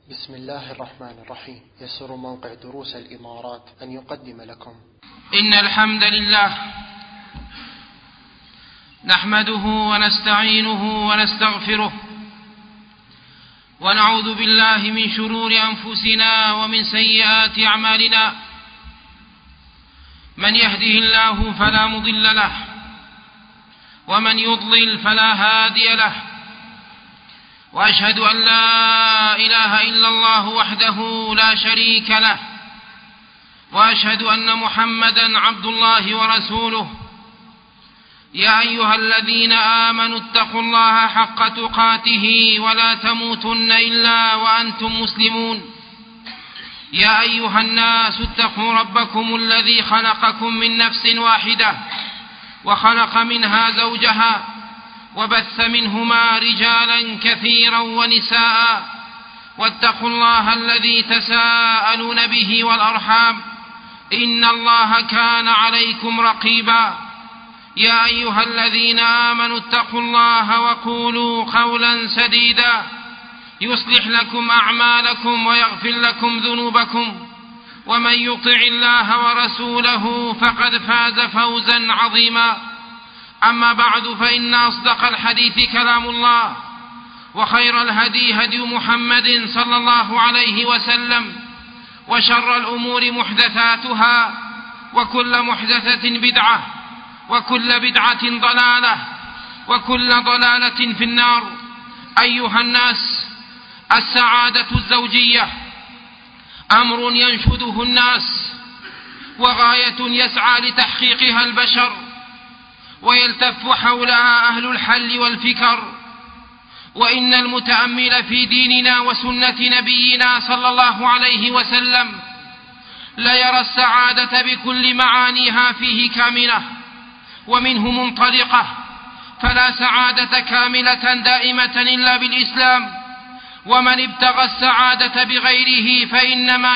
بسم الله الرحمن الرحيم. يسر موقع دروس الإمارات أن يقدم لكم إن الحمد لله نحمده ونستعينه ونستغفره ونعوذ بالله من شرور أنفسنا ومن سيئات أعمالنا. من يهده الله فلا مضل له ومن يضلل فلا هادي له، وأشهد أن لا إله إلا الله وحده لا شريك له، وأشهد أن محمدًا عبد الله ورسوله. يا أيها الذين آمنوا اتقوا الله حق تقاته ولا تموتن إلا وأنتم مسلمون. يا أيها الناس اتقوا ربكم الذي خلقكم من نفس واحدة وخلق منها زوجها وبث منهما رجالا كثيرا ونساء، واتقوا الله الذي تساءلون به والأرحام إن الله كان عليكم رقيبا. يا أيها الذين آمنوا اتقوا الله وقولوا قولا سديدا يصلح لكم أعمالكم ويغفر لكم ذنوبكم، ومن يطع الله ورسوله فقد فاز فوزا عظيما. أما بعد، فإن أصدق الحديث كلام الله، وخير الهدي هدي محمد صلى الله عليه وسلم، وشر الأمور محدثاتها، وكل محدثة بدعة، وكل بدعة ضلالة، وكل ضلالة في النار. أيها الناس، السعادة الزوجية أمر ينشده الناس، وغاية يسعى لتحقيقها البشر، ويلتف حولها أهل الحل والفكر. وإن المتأمل في ديننا وسنة نبينا صلى الله عليه وسلم ليرى السعادة بكل معانيها فيه كاملة ومنه منطلقة، فلا سعادة كاملة دائمة إلا بالإسلام. ومن ابتغى السعادة بغيره فإنما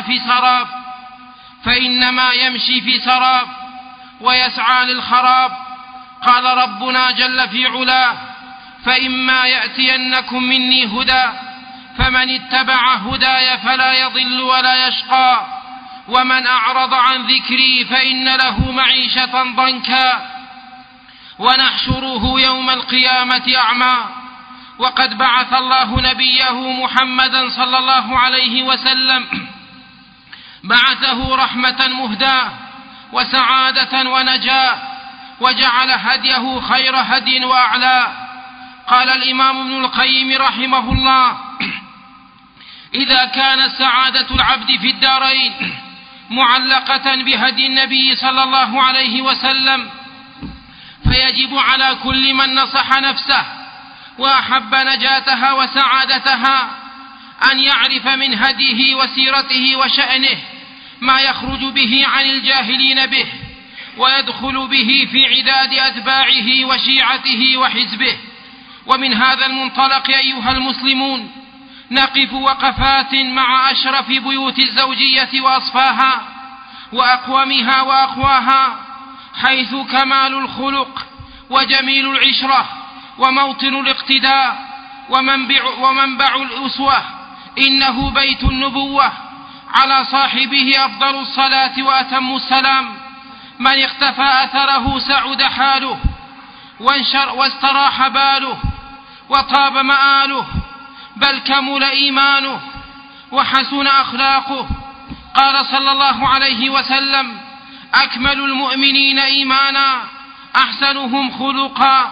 يمشي في سراب ويسعى للخراب. قال ربنا جل في علاه: فإما يأتينكم مني هدى فمن اتبع هداي فلا يضل ولا يشقى، ومن أعرض عن ذكري فإن له معيشة ضنكا ونحشره يوم القيامة أعمى. وقد بعث الله نبيه محمدا صلى الله عليه وسلم، بعثه رحمة مهداة وسعادة ونجاة، وجعل هديه خير هدي وأعلى. قال الإمام ابن القيم رحمه الله: إذا كانت سعادة العبد في الدارين معلقة بهدي النبي صلى الله عليه وسلم، فيجب على كل من نصح نفسه وأحب نجاتها وسعادتها أن يعرف من هديه وسيرته وشأنه ما يخرج به عن الجاهلين به، ويدخل به في عداد أتباعه وشيعته وحزبه. ومن هذا المنطلق أيها المسلمون نقف وقفات مع أشرف بيوت الزوجية وأصفاها وأقومها وأقواها، حيث كمال الخلق وجميل العشرة وموطن الاقتداء ومنبع الأسوة. إنه بيت النبوة، على صاحبه أفضل الصلاة وأتم السلام. من اختفى أثره سعد حاله واستراح باله وطاب مآله، بل كمل إيمانه وحسن أخلاقه. قال صلى الله عليه وسلم: أكمل المؤمنين إيمانا أحسنهم خلقا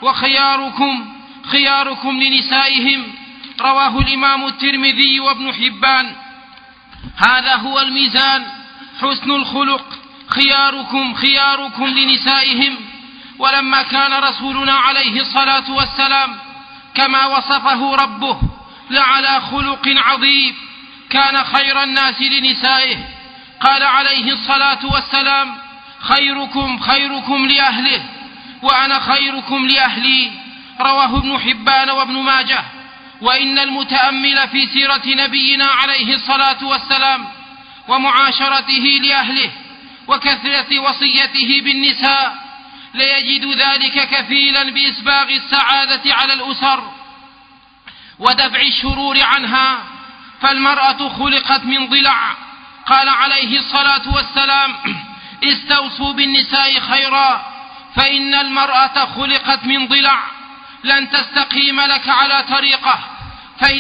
وخياركم لنسائهم. رواه الإمام الترمذي وابن حبان. هذا هو الميزان، حسن الخلق. خياركم لنسائهم. ولما كان رسولنا عليه الصلاة والسلام كما وصفه ربه لعلى خلق عظيم، كان خير الناس لنسائه. قال عليه الصلاة والسلام: خيركم لأهله وأنا خيركم لأهلي. رواه ابن حبان وابن ماجه. وإن المتأمل في سيرة نبينا عليه الصلاة والسلام ومعاشرته لأهله وكثرة وصيته بالنساء ليجد ذلك كفيلا بإسباغ السعادة على الأسر ودفع الشرور عنها. فالمرأة خلقت من ضلع. قال عليه الصلاة والسلام: استوصوا بالنساء خيرا فإن المرأة خلقت من ضلع، لن تستقيم لك على طريقة، فإن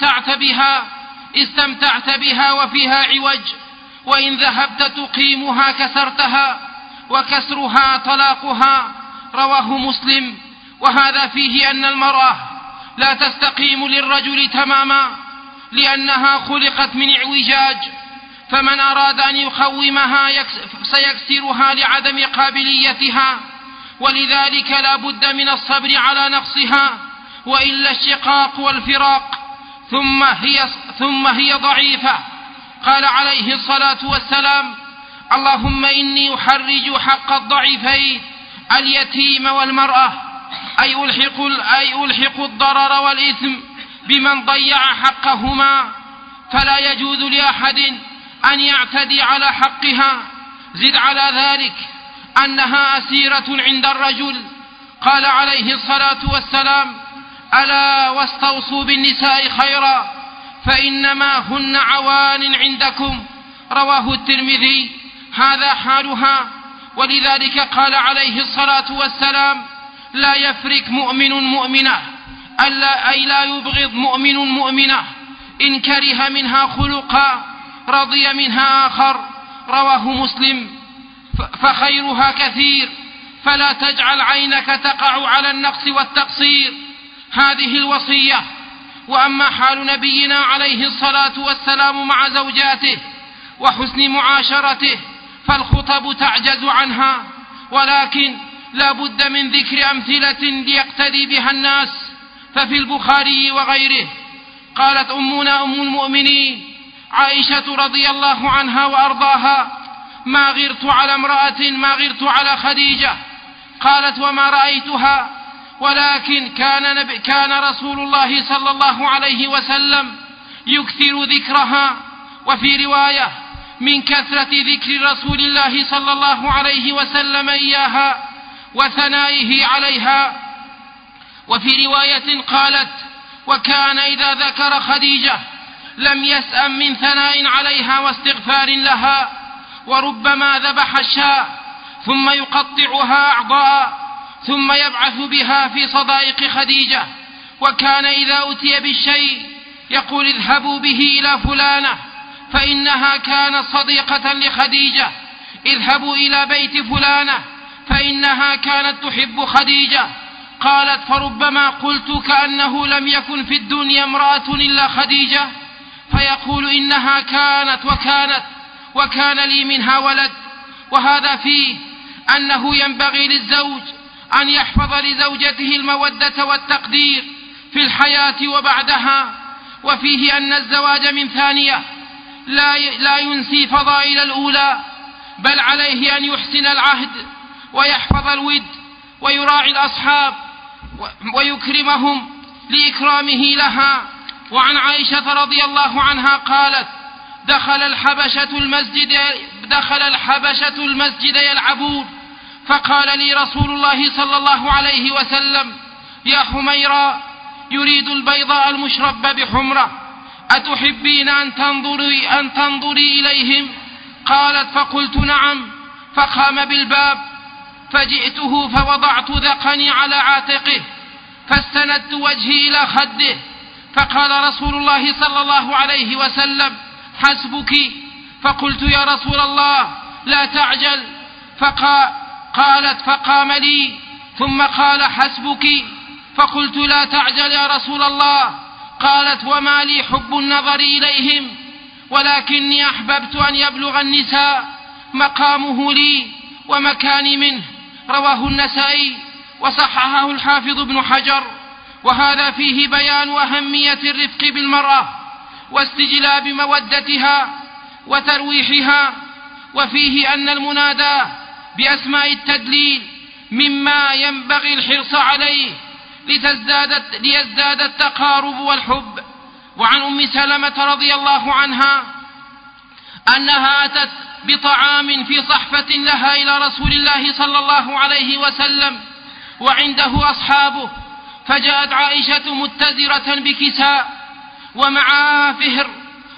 استمتعت بها وفيها عوج، وإن ذهبت تقيمها كسرتها، وكسرها طلاقها. رواه مسلم. وهذا فيه أن المرأة لا تستقيم للرجل تماما لأنها خلقت من اعوجاج، فمن أراد أن يقومها سيكسرها لعدم قابليتها، ولذلك لا بد من الصبر على نقصها، وإلا الشقاق والفراق، ثم هي ضعيفة. قال عليه الصلاة والسلام: اللهم إني أحرج حق الضعيفين اليتيم والمرأة، أي ألحق الضرر والإثم بمن ضيع حقهما، فلا يجوز لأحد أن يعتدي على حقها. زد على ذلك أنها أسيرة عند الرجل. قال عليه الصلاة والسلام: ألا واستوصوا بالنساء خيرا فإنما هن عوان عندكم. رواه الترمذي. هذا حالها. ولذلك قال عليه الصلاة والسلام: لا يفرق مؤمن مؤمنة، أي لا يبغض مؤمن مؤمنة، إن كره منها خلقا رضي منها آخر. رواه مسلم. فخيرها كثير، فلا تجعل عينك تقع على النقص والتقصير. هذه الوصية. وأما حال نبينا عليه الصلاة والسلام مع زوجاته وحسن معاشرته فالخطب تعجز عنها، ولكن لا بد من ذكر أمثلة ليقتدي بها الناس. ففي البخاري وغيره قالت أمنا أم المؤمنين عائشة رضي الله عنها وأرضاها: ما غرت على امرأة ما غرت على خديجة. قالت: وما رأيتها، ولكن كان رسول الله صلى الله عليه وسلم يكثر ذكرها. وفي رواية: من كثرة ذكر رسول الله صلى الله عليه وسلم إياها وثنائه عليها. وفي رواية قالت: وكان إذا ذكر خديجة لم يسأم من ثناء عليها واستغفار لها، وربما ذبح الشاء ثم يقطعها أعضاء ثم يبعث بها في صدائق خديجة. وكان إذا أتي بالشيء يقول: اذهبوا به إلى فلانة فإنها كانت صديقة لخديجة، اذهبوا إلى بيت فلانة فإنها كانت تحب خديجة. قالت: فربما قلت كأنه لم يكن في الدنيا امرأة إلا خديجة، فيقول: إنها كانت وكان لي منها ولد. وهذا فيه أنه ينبغي للزوج أن يحفظ لزوجته المودة والتقدير في الحياة وبعدها. وفيه أن الزواج من ثانية لا ينسي فضائل الأولى، بل عليه أن يحسن العهد ويحفظ الود ويراعي الأصحاب ويكرمهم لإكرامه لها. وعن عائشة رضي الله عنها قالت: دخل الحبشة المسجد يلعبون، فقال لي رسول الله صلى الله عليه وسلم: يا حميرة، يريد البيضاء المشرب بحمرة، أتحبين أن تنظري إليهم؟ قالت: فقلت نعم. فقام بالباب، فجئته فوضعت ذقني على عاتقه، فاستندت وجهي إلى خده، فقال رسول الله صلى الله عليه وسلم: حسبك. فقلت: يا رسول الله لا تعجل. قالت: فقام لي ثم قال: حسبك. فقلت: لا تعجل يا رسول الله. قالت: وما لي حب النظر إليهم، ولكني أحببت أن يبلغ النساء مقامه لي ومكاني منه. رواه النسائي وصححه الحافظ ابن حجر. وهذا فيه بيان أهمية الرفق بالمرأة واستجلاب مودتها وترويحها. وفيه أن المنادى بأسماء التدليل مما ينبغي الحرص عليه ليزداد التقارب والحب. وعن أم سلمة رضي الله عنها أنها أتت بطعام في صحفة لها إلى رسول الله صلى الله عليه وسلم وعنده أصحابه، فجاءت عائشة متزرة بكساء ومعها فهر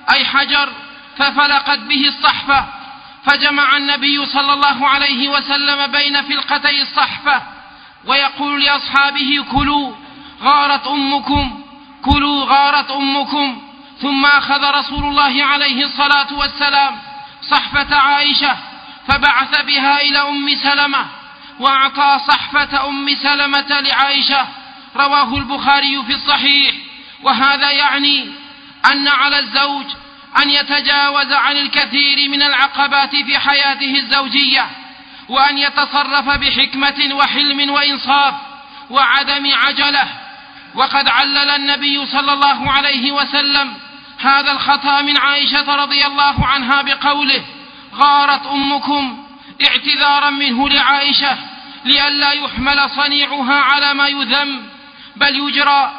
أي حجر، ففلقت به الصحفة، فجمع النبي صلى الله عليه وسلم بين فلقتي الصحفة ويقول لأصحابه: كلوا غارت أمكم، كلوا غارت أمكم. ثم أخذ رسول الله عليه الصلاة والسلام صحفة عائشة فبعث بها إلى أم سلمة، وأعطى صحفة أم سلمة لعائشة، رواه البخاري في الصحيح. وهذا يعني أن على الزوج أن يتجاوز عن الكثير من العقبات في حياته الزوجية، وأن يتصرف بحكمة وحلم وإنصاف وعدم عجلة. وقد علل النبي صلى الله عليه وسلم هذا الخطأ من عائشة رضي الله عنها بقوله: غارت أمكم، اعتذارا منه لعائشة لئلا يحمل صنيعها على ما يذم، بل يجرى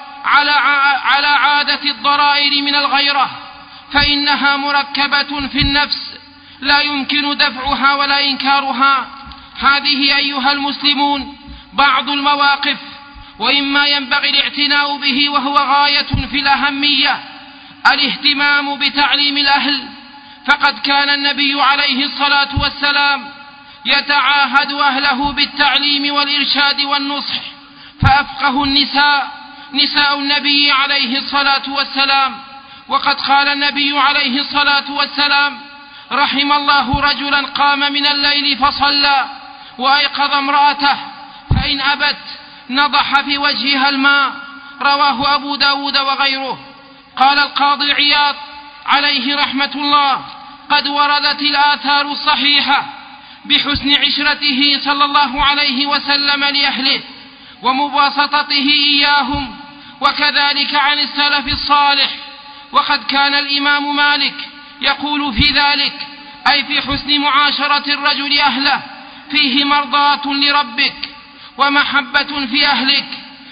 على عادة الضرائر من الغيرة، فإنها مركبة في النفس لا يمكن دفعها ولا إنكارها. هذه أيها المسلمون بعض المواقف، وإما ينبغي الاعتناء به وهو غاية في الأهمية الاهتمام بتعليم الأهل. فقد كان النبي عليه الصلاة والسلام يتعاهد أهله بالتعليم والإرشاد والنصح، فأفقه نساء النبي عليه الصلاة والسلام. وقد قال النبي عليه الصلاة والسلام: رحم الله رجلا قام من الليل فصلى وأيقظ امرأته فإن أبت نضح في وجهها الماء، رواه أبو داود وغيره. قال القاضي عياض عليه رحمة الله: قد وردت الآثار الصحيحة بحسن عشرته صلى الله عليه وسلم لأهله ومباسطته إياهم، وكذلك عن السلف الصالح. وقد كان الإمام مالك يقول في ذلك، أي في حسن معاشرة الرجل أهله: فيه مرضاة لربك ومحبة في أهلك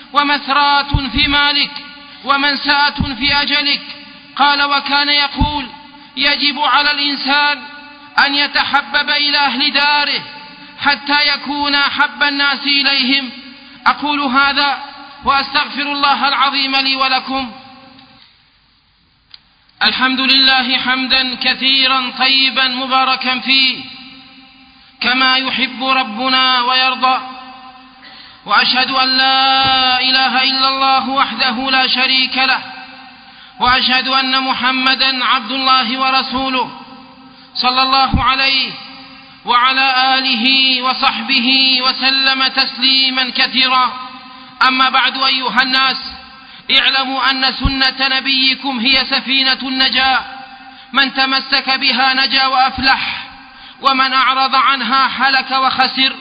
ومثرات في مالك ومنساة في أجلك. قال: وكان يقول: يجب على الإنسان أن يتحبب إلى أهل داره حتى يكون أحب الناس إليهم. أقول هذا وأستغفر الله العظيم لي ولكم. الحمد لله حمدا كثيرا طيبا مباركا فيه كما يحب ربنا ويرضى، وأشهد أن لا إله إلا الله وحده لا شريك له، وأشهد أن محمدا عبد الله ورسوله صلى الله عليه وعلى آله وصحبه وسلم تسليما كثيرا. أما بعد، أيها الناس، اعلموا أن سنة نبيكم هي سفينة النجاة، من تمسك بها نجا وأفلح، ومن أعرض عنها هلك وخسر.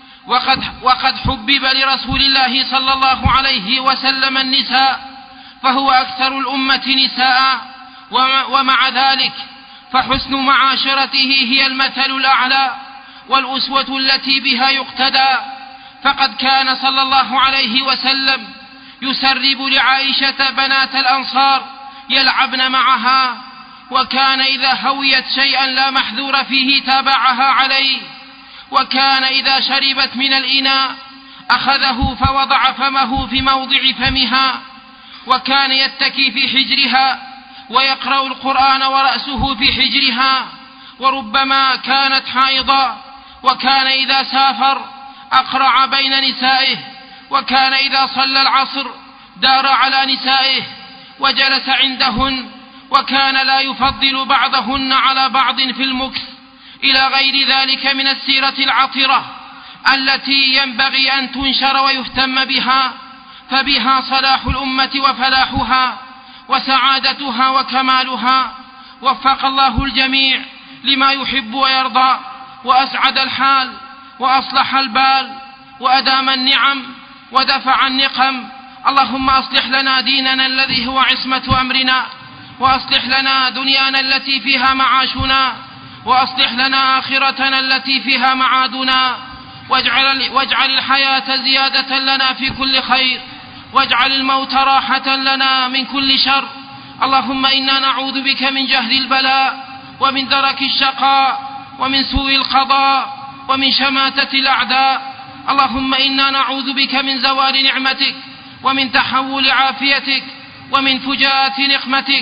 وقد حبب لرسول الله صلى الله عليه وسلم النساء، فهو أكثر الأمة نساء، ومع ذلك فحسن معاشرته هي المثل الأعلى والأسوة التي بها يقتدى. فقد كان صلى الله عليه وسلم يسرب لعائشة بنات الأنصار يلعبن معها، وكان إذا هويت شيئا لا محذور فيه تابعها عليه، وكان إذا شربت من الإناء أخذه فوضع فمه في موضع فمها، وكان يتكي في حجرها ويقرأ القرآن ورأسه في حجرها، وربما كانت حائضا. وكان إذا سافر أقرع بين نسائه، وكان إذا صلى العصر دار على نسائه وجلس عندهن، وكان لا يفضل بعضهن على بعض في المكث، إلى غير ذلك من السيرة العطرة التي ينبغي أن تنشر ويهتم بها، فبها صلاح الأمة وفلاحها وسعادتها وكمالها. وفق الله الجميع لما يحب ويرضى، وأسعد الحال وأصلح البال وأدام النعم ودفع النقم. اللهم أصلح لنا ديننا الذي هو عصمة أمرنا، وأصلح لنا دنيانا التي فيها معاشنا، وأصلح لنا آخرتنا التي فيها معادنا، واجعل الحياة زيادة لنا في كل خير، واجعل الموت راحة لنا من كل شر. اللهم إنا نعوذ بك من جهد البلاء ومن درك الشقاء ومن سوء القضاء ومن شماتة الأعداء. اللهم إنا نعوذ بك من زوال نعمتك ومن تحول عافيتك ومن فجاءة نقمتك.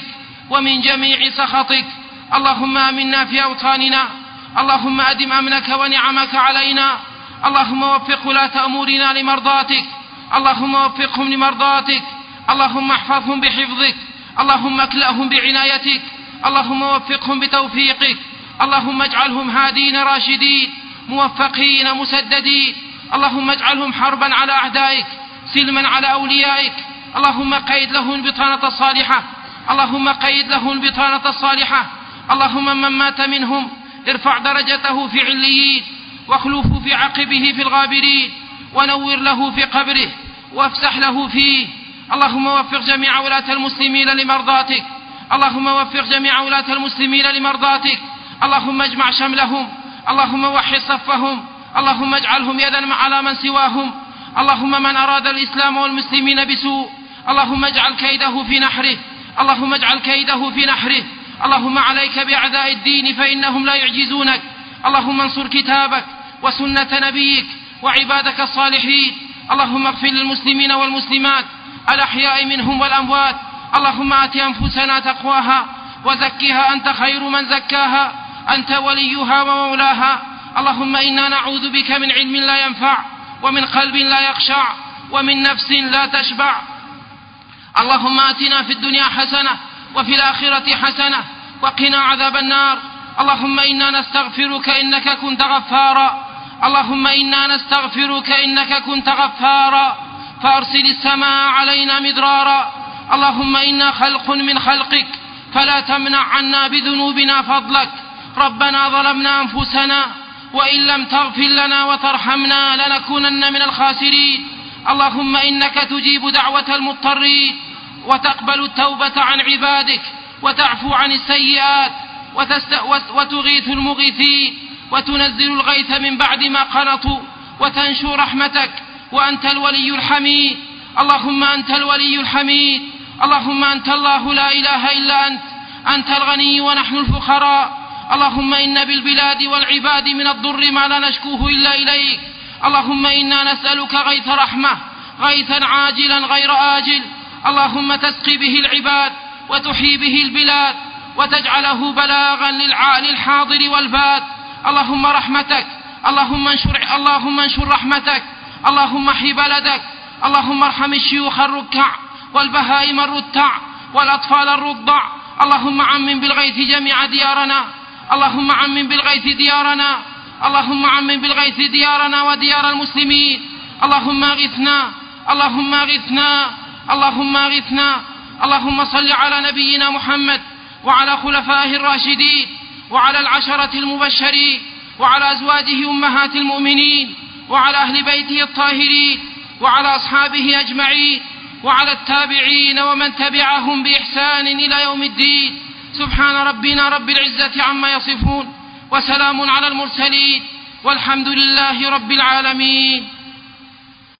ومن جميع سخطك. اللهم آمنا في أوطاننا، اللهم أدم أمنك ونعمك علينا، اللهم وفق ولاة أمورنا لمرضاتك، اللهم وفقهم لمرضاتك، اللهم احفظهم بحفظك، اللهم اكلأهم بعنايتك، اللهم وفقهم بتوفيقك، اللهم اجعلهم هادين راشدين موفقين مسددين، اللهم اجعلهم حربا على أعدائك سلما على أوليائك. اللهم قيد لهم البطانة الصالحة، اللهم قيد لهم البطانة الصالحة. اللهم من مات منهم ارفع درجته في عليين، واخلفه في عقبه في الغابرين، ونور له في قبره وافسح له فيه. اللهم وفق جميع ولاة المسلمين لمرضاتك، اللهم وفق جميع ولاة المسلمين لمرضاتك، اللهم اجمع شملهم، اللهم وحد صفهم، اللهم اجعلهم يدا على من سواهم. اللهم من أراد الإسلام والمسلمين بسوء اللهم اجعل كيده في نحره، اللهم اجعل كيده في نحره. اللهم عليك بأعداء الدين فإنهم لا يعجزونك. اللهم انصر كتابك وسنة نبيك وعبادك الصالحين. اللهم اغفر للمسلمين والمسلمات الأحياء منهم والأموات. اللهم آت أنفسنا تقواها وزكها أنت خير من زكاها، أنت وليها ومولاها. اللهم إنا نعوذ بك من علم لا ينفع، ومن قلب لا يخشع، ومن نفس لا تشبع. اللهم آتنا في الدنيا حسنة وفي الآخرة حسنة وقنا عذاب النار. اللهم إنا نستغفرك إنك كنت غفارا، اللهم إنا نستغفرك إنك كنت غفارا فأرسل السماء علينا مدرارا. اللهم إنا خلق من خلقك فلا تمنع عنا بذنوبنا فضلك. ربنا ظلمنا أنفسنا وإن لم تغفر لنا وترحمنا لنكونن من الخاسرين. اللهم إنك تجيب دعوة المضطرين وتقبل التوبة عن عبادك وتعفو عن السيئات وتغيث المغيثين وتنزل الغيث من بعد ما قنطوا وتنشر رحمتك، وأنت الولي الحميد. اللهم أنت الولي الحميد، اللهم أنت الله لا إله إلا أنت، أنت الغني ونحن الفقراء. اللهم إن بالبلاد والعباد من الضر ما لا نشكوه إلا إليك. اللهم إنا نسألك غيث رحمة، غيثا عاجلا غير آجل، اللهم تسقي به العباد وتحيي به البلاد وتجعله بلاغا للحاضر والباد. اللهم رحمتك، اللهم انشر رحمتك، اللهم احي بلدك. اللهم ارحم الشيوخ الركع والبهائم الرتع والأطفال الرضع. اللهم عمم بالغيث جميع ديارنا، اللهم عمم بالغيث ديارنا، اللهم عمم بالغيث ديارنا وديار المسلمين. اللهم اغثنا، اللهم اغثنا، اللهم اغثنا. اللهم صل على نبينا محمد وعلى خلفائه الراشدين وعلى العشرة المبشرين وعلى أزواجه أمهات المؤمنين وعلى أهل بيته الطاهرين وعلى أصحابه أجمعين وعلى التابعين ومن تبعهم بإحسان إلى يوم الدين. سبحان ربنا رب العزة عما يصفون، وسلام على المرسلين، والحمد لله رب العالمين.